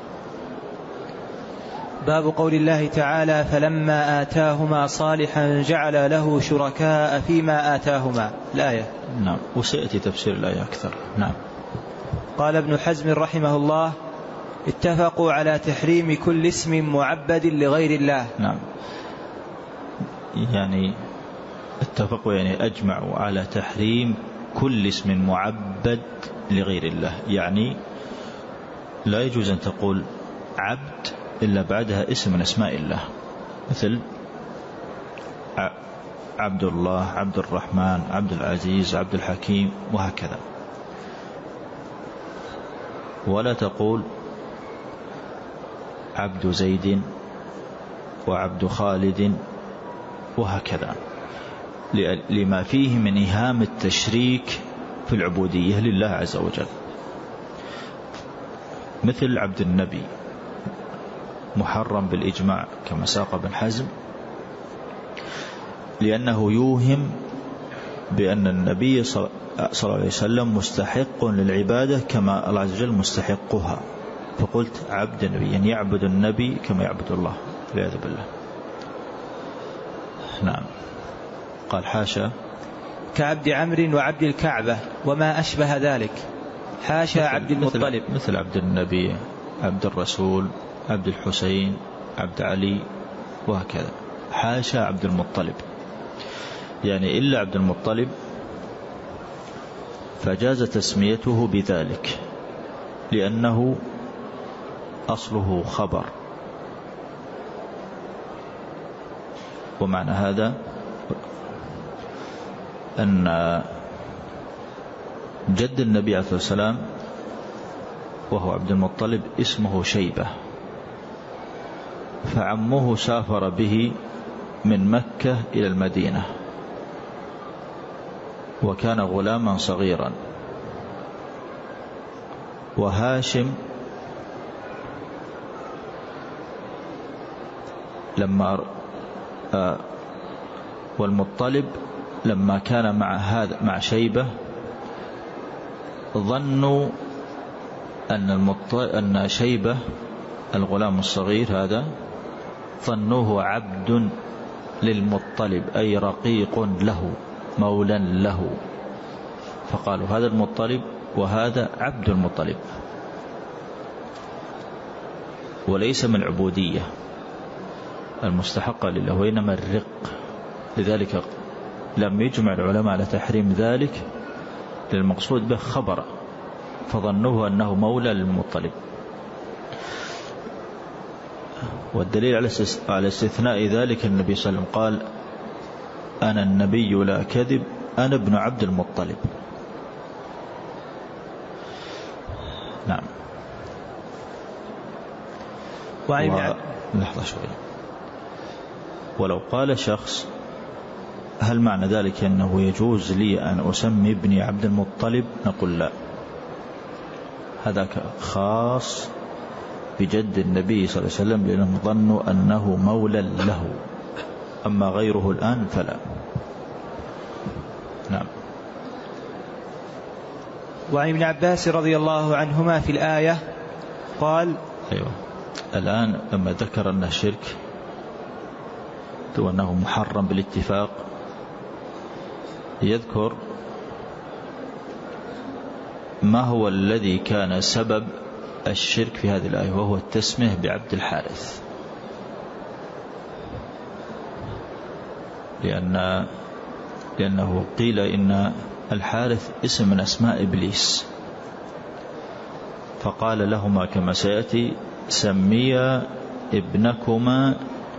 باب قول الله تعالى فلما آتاهما صالحا جعل له شركاء فيما آتاهما، الآية. نعم، وسيأتي تفسير الآية أكثر. نعم. قال ابن حزم رحمه الله اتفقوا على تحريم كل اسم معبد لغير الله. نعم، يعني اتفقوا يعني أجمعوا على تحريم كل اسم معبد لغير الله، يعني لا يجوز أن تقول عبد إلا بعدها اسم من أسماء الله، مثل عبد الله، عبد الرحمن، عبد العزيز، عبد الحكيم، وهكذا. ولا تقول عبد زيد وعبد خالد وهكذا، لما فيه من إيهام التشريك في العبودية لله عز وجل. مثل عبد النبي محرم بالإجماع كما ساق ابن حزم، لأنه يوهم بأن النبي صلى الله عليه وسلم مستحق للعبادة كما الله عز وجل مستحقها، فقلت عبد النبي يعني يعبد النبي كما يعبد الله والعياذ بالله. نعم. قال حاشا كعبد عمرو وعبد الكعبة وما أشبه ذلك، حاشا عبد المطلب، مثل عبد النبي، عبد الرسول، عبد الحسين، عبد علي، وهكذا. حاشا عبد المطلب، يعني إلا عبد المطلب فجاز تسميته بذلك لأنه أصله خبر. ومعنى هذا أن جد النبي عليه الصلاة والسلام وهو عبد المطلب اسمه شيبة، فعمه سافر به من مكة إلى المدينة وكان غلاما صغيرا. وهاشم لما والمطلب لما كان مع شيبة ظنوا أن شيبة الغلام الصغير هذا ظنوه عبد للمطلب، أي رقيق له مولا له، فقالوا هذا المطلب وهذا عبد المطلب، وليس من العبودية المستحقة لله وإنما الرق. لذلك لم يجمع العلماء على تحريم ذلك للمقصود به خبر، فظنوه أنه مولى للمطلب. والدليل على استثناء ذلك النبي صلى الله عليه وسلم قال أنا النبي لا كذب أنا ابن عبد المطلب. نعم. لحظة شوي. ولو قال شخص هل معنى ذلك أنه يجوز لي أن أسمي ابني عبد المطلب؟ نقول لا، هذاك خاص بجد النبي صلى الله عليه وسلم لأنهم ظنوا أنه مولى له، أما غيره الآن فلا. نعم. وعن ابن عباس رضي الله عنهما في الآية قال أيوة. الآن لما ذكر أنه شرك وأنه محرم بالاتفاق يذكر ما هو الذي كان سبب الشرك في هذه الآية، وهو التسمية بعبد الحارث، لأنه قيل إن الحارث اسم من أسماء إبليس، فقال لهما كما سيأتي سميا ابنكما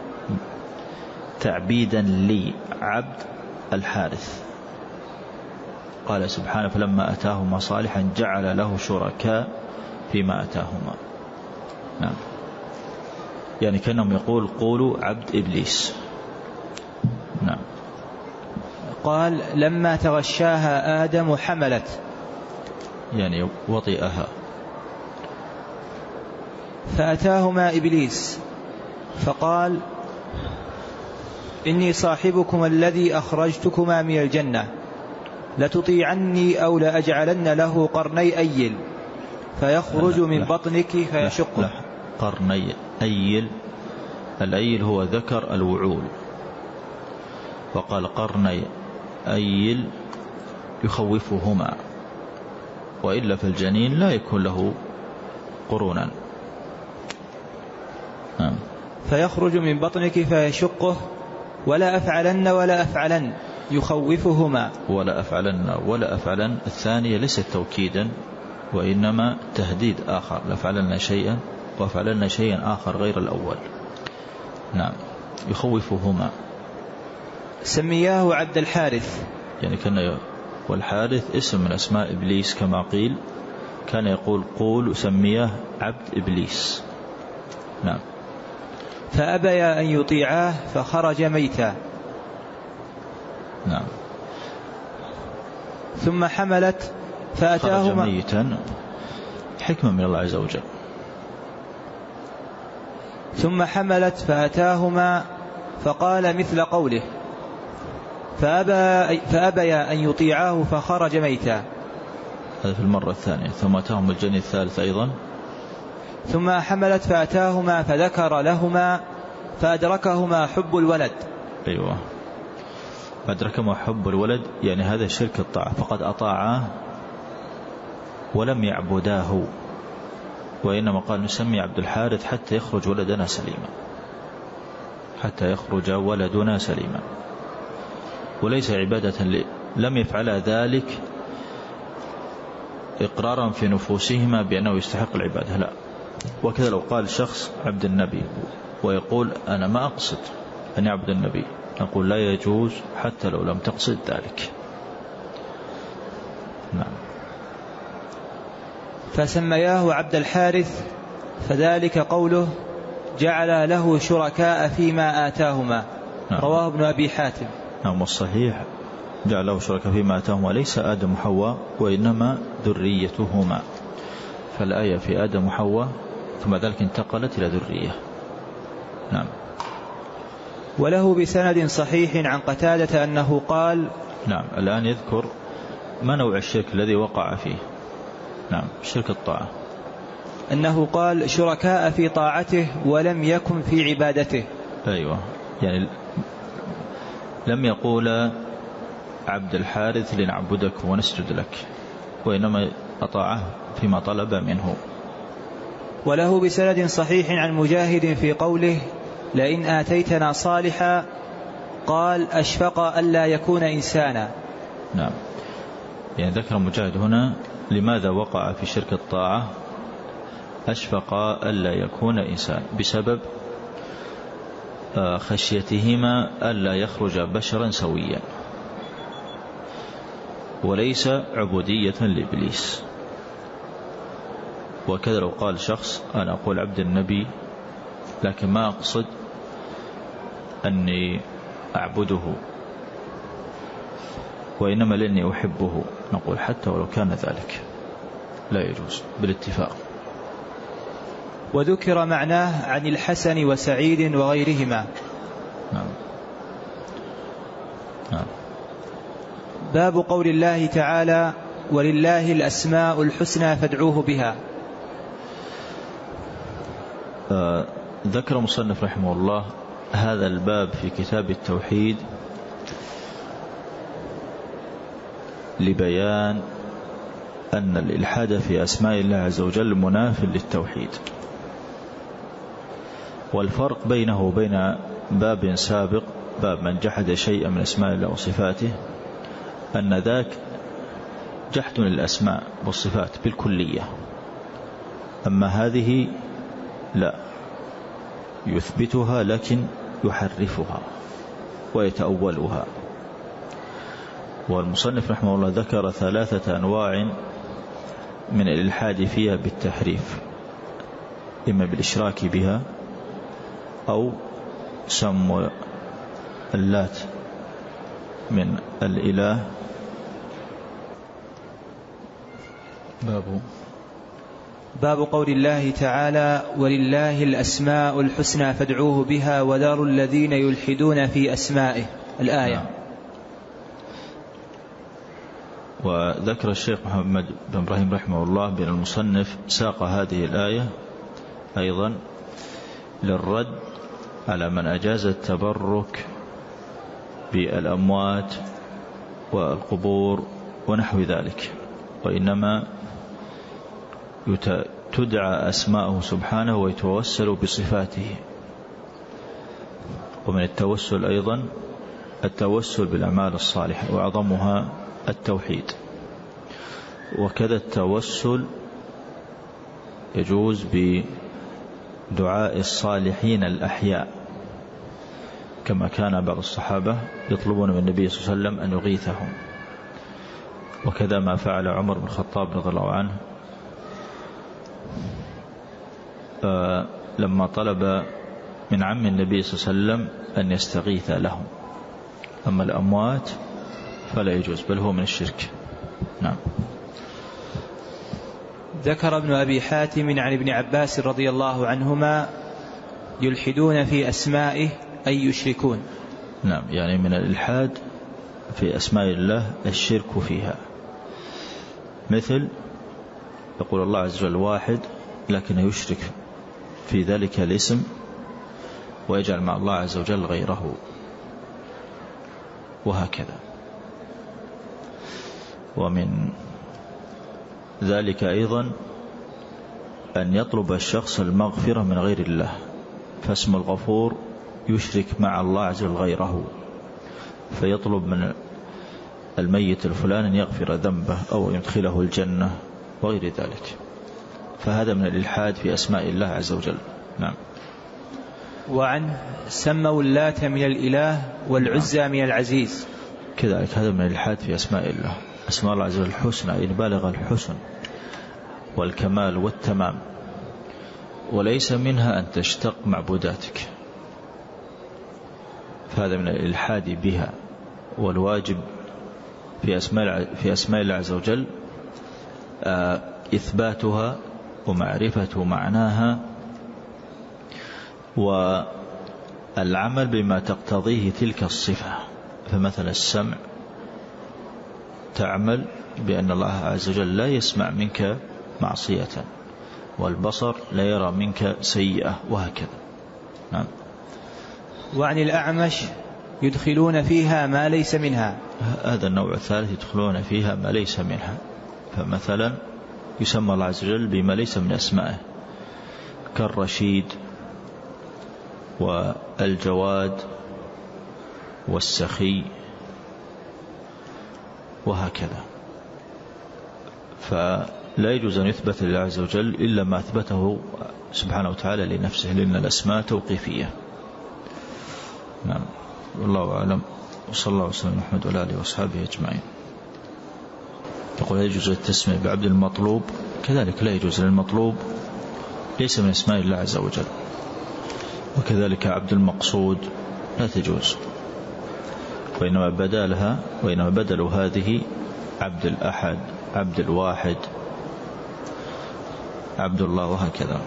تعبيدا لي عبد الحارث. قال سبحانه فلما أتاهما صالحا جعل له شركاء فيما أتاهما. نعم. يعني كأنهم يقول قولوا عبد إبليس. نعم. قال لما تغشاها آدم حملت، يعني وطئها، فأتاهما إبليس فقال إني صاحبكما الذي أخرجتكما من الجنة لتطيعني أو لأجعلن له قرني أيل فيخرج من بطنك فيشقه. قرني أيل، الأيل هو ذكر الوعول، وقال قرني أيل يخوفهما، وإلا في الجنين لا يكون له قرونا. فيخرج من بطنك فيشقه ولا أفعلن ولا أفعلن يخوفهما. ولا أفعلن الثانية ليست توكيدا وإنما تهديد آخر، لأفعلن شيئا وأفعلن شيئا آخر غير الأول. نعم. يخوفهما. سمياه عبد الحارث، يعني كان والحارث اسم من أسماء إبليس كما قيل، كان يقول قول سمياه عبد إبليس. نعم. فأبيا أن يطيعاه فخرج ميتا. نعم. ثم حملت فأتاهما، خرج ميتا حكمة من الله عز وجل. ثم حملت فأتاهما فقال مثل قوله فأبيا أن يطيعاه فخرج ميتا. هذا في المرة الثانية. ثم أتاهم الجنين الثالث أيضا. ثم حملت فأتاهما فذكر لهما فأدركهما حب الولد. أيوة، فأدركهما حب الولد، يعني هذا شرك الطاعة، فقد أطاعاه ولم يعبداه، وإنما قال نسمي عبد الحارث حتى يخرج ولدنا سليما، حتى يخرج ولدنا سليما، وليس عبادة لم يفعل ذلك إقرارا في نفوسهما بأنه يستحق العبادة، لا. وكذا لو قال شخص عبد النبي ويقول أنا ما أقصد أن يعبد النبي، نقول لا يجوز حتى لو لم تقصد ذلك. نعم. فسمياه عبد الحارث، فذلك قوله جعل له شركاء فيما آتاهما. نعم. رواه ابن أبي حاتم. نعم. الصحيح جعل له شركاء فيما آتاهما، ليس آدم وحواء وإنما ذريتهما، فالآية في آدم وحواء ثم ذلك انتقلت إلى ذرية. نعم. وله بسند صحيح عن قتادة أنه قال. نعم. الآن يذكر ما نوع الشرك الذي وقع فيه. نعم. شرك الطاعة. أنه قال شركاء في طاعته ولم يكن في عبادته. أيوة، يعني لم يقول عبد الحارث لنعبدك ونسجد لك، وإنما أطاعه فيما طلب منه. وله بسند صحيح عن مجاهد في قوله لئن آتيتنا صالحا قال أشفق ألا يكون إنسانا. نعم. يعني ذكر مجاهد هنا لماذا وقع في شرك الطاعة، أشفق ألا يكون إنسان، بسبب خشيتهما ألا يخرج بشرا سويا، وليس عبودية لإبليس. وكذا لو قال شخص أنا أقول عبد النبي لكن ما أقصد أني أعبده، وإنما لأني أحبه، نقول حتى ولو كان ذلك لا يجوز بالاتفاق. وذكر معناه عن الحسن وسعيد وغيرهما. نعم. نعم. باب قول الله تعالى ولله الأسماء الحسنى فادعوه بها. ذكر مصنف رحمه الله هذا الباب في كتاب التوحيد لبيان أن الإلحاد في أسماء الله عز وجل مناف للتوحيد. والفرق بينه وبين باب سابق، باب من جحد شيئا من أسماء الله وصفاته، أن ذاك جحد للأسماء والصفات بالكلية، أما هذه لا، يثبتها لكن يحرفها ويتأولها. والمصنف رحمه الله ذكر 3 أنواع من الإلحاد فيها بالتحريف، إما بالإشراك بها، أو سم اللات من الإله. باب قول الله تعالى ولله الأسماء الحسنى فادعوه بها وذروا الذين يلحدون في أسمائه، الآية. وذكر الشيخ محمد بن إبراهيم رحمه الله بأن المصنف ساق هذه الآية أيضا للرد على من أجاز التبرك بالأموات والقبور ونحو ذلك، وإنما تدعى أسماءه سبحانه ويتوسل بصفاته. ومن التوسل أيضا التوسل بالأعمال الصالحة، وأعظمها التوحيد. وكذا التوسل يجوز بدعاء الصالحين الأحياء، كما كان بعض الصحابة يطلبون من النبي صلى الله عليه وسلم أن يغيثهم، وكذا ما فعل عمر بن الخطاب رضي الله عنه لما طلب من عم النبي صلى الله عليه وسلم أن يستغيث لهم. أما الأموات فلا يجوز، بل هو من الشرك. نعم. ذكر ابن أبي حاتم عن ابن عباس رضي الله عنهما يلحدون في أسمائه أي يشركون. نعم، يعني من الإلحاد في أسماء الله الشرك فيها، مثل يقول الله عز وجل واحد لكن يشرك في ذلك الاسم ويجعل مع الله عز وجل غيره، وهكذا. ومن ذلك أيضا أن يطلب الشخص المغفرة من غير الله، فاسم الغفور يشرك مع الله عز وجل غيره، فيطلب من الميت الفلان أن يغفر ذنبه أو يدخله الجنة وغير ذلك، فهذا من الإلحاد في أسماء الله عز وجل. نعم. وعنه سموا اللات من الإله والعزى من العزيز، كذلك هذا من الإلحاد في أسماء الله. أسماء الله عز وجل الحسنى يبالغ الحسن والكمال والتمام، وليس منها أن تشتق معبوداتك، فهذا من الإلحاد بها. والواجب في أسماء الله عز وجل إثباتها ومعرفة معناها العمل بما تقتضيه تلك الصفة. فمثلا السمع تعمل بأن الله عز وجل لا يسمع منك معصية، والبصر لا يرى منك سيئة، وهكذا. نعم. وعن الأعمش يدخلون فيها ما ليس منها. هذا النوع الثالث يدخلون فيها ما ليس منها. فمثلا يسمى الله عز وجل بما ليس من أسمائه كالرشيد والجواد والسخي وهكذا. فلا يجوز أن يثبت لله عز وجل إلا ما أثبته سبحانه وتعالى لنفسه، لأن الأسماء توقيفية. نعم. والله أعلم، وصلى الله وسلم على محمد وعلى آله وأصحابه أجمعين. يقول: يجوز التسمية بعبد المطلوب، كذلك لا يجوز للمطلوب ليس من اسماء الله عز وجل، وكذلك عبد المقصود لا تجوز، وإنما بدل هذه عبد الأحد، عبد الواحد، عبد الله، وهكذا.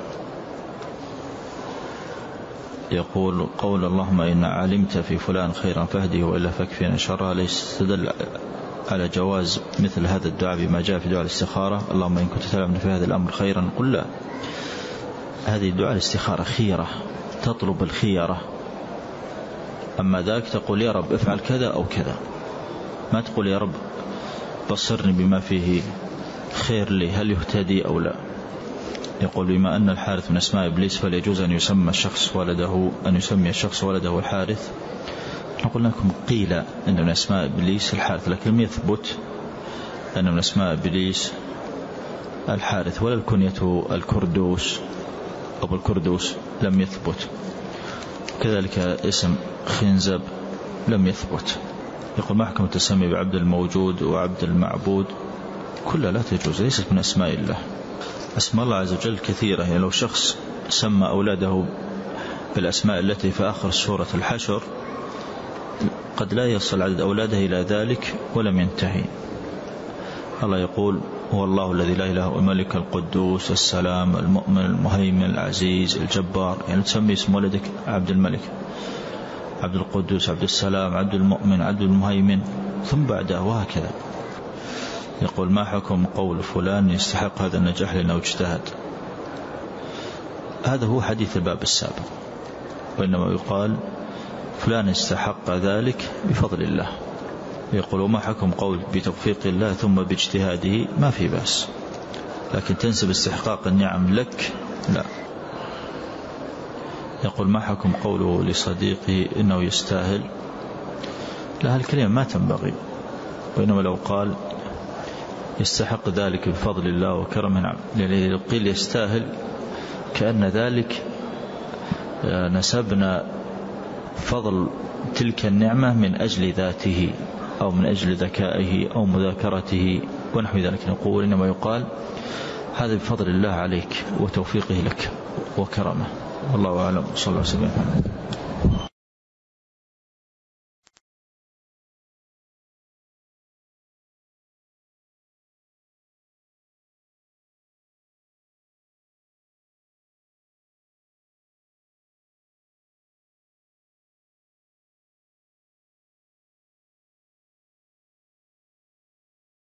يقول: قول اللهم إن علمت في فلان خيرا فاهده وإلا فاكفنا شرا ليس تدل على جواز مثل هذا الدعاء بما جاء في دعاء الاستخارة: اللهم إن كنت تعلم في هذا الأمر خيرا. قل لا، هذه دعاء الاستخارة خيرة، تطلب الخيرة. أما ذاك تقول يا رب افعل كذا أو كذا، ما تقول يا رب بصرني بما فيه خير لي، هل يهتدي أو لا. يقول: بما أن الحارث من أسماء إبليس فليجوز أن يسمي الشخص ولده الحارث. نقول لكم: قيل أن من أسماء إبليس الحارث، لكن لم يثبت أن من أسماء إبليس الحارث، ولا الكنية الكردوس أو الكردوس لم يثبت، كذلك اسم خنزب لم يثبت. يقول: ما حكم التسمي بعبد الموجود وعبد المعبود؟ كلها لا تجوز، ليست من أسماء الله. أسماء الله عز وجل كثيرة، يعني لو شخص سمى أولاده بالأسماء التي في آخر سورة الحشر قد لا يصل عدد أولاده إلى ذلك ولم ينتهي. الله يقول: هو الله الذي لا إله إلا هو الملك القدوس السلام المؤمن المهيمن العزيز الجبار. يعني تسمي اسم ولدك عبد الملك، عبد القدوس، عبد السلام، عبد المؤمن، عبد المهيمن، ثم بعده وهكذا. يقول: ما حكم قول فلان يستحق هذا النجاح لأنه اجتهد؟ هذا هو حديث الباب السابق، وإنما يقال فلان استحق ذلك بفضل الله. يقول: وما حكم قول بتوفيق الله ثم باجتهاده؟ ما في بأس، لكن تنسب استحقاق النعم لك لا. يقول: ما حكم قوله لصديقه إنه يستاهل؟ لا، هالكلمة ما تنبغي، وإنما لو قال يستحق ذلك بفضل الله وكرمه، لأنه لو قيل يستاهل كأن ذلك نسبنا فضل تلك النعمة من أجل ذاته أو من أجل ذكائه أو مذاكرته ونحو ذلك. نقول إنما يقال هذا بفضل الله عليك وتوفيقه لك وكرمه. والله أعلم، صلى الله عليه وسلم.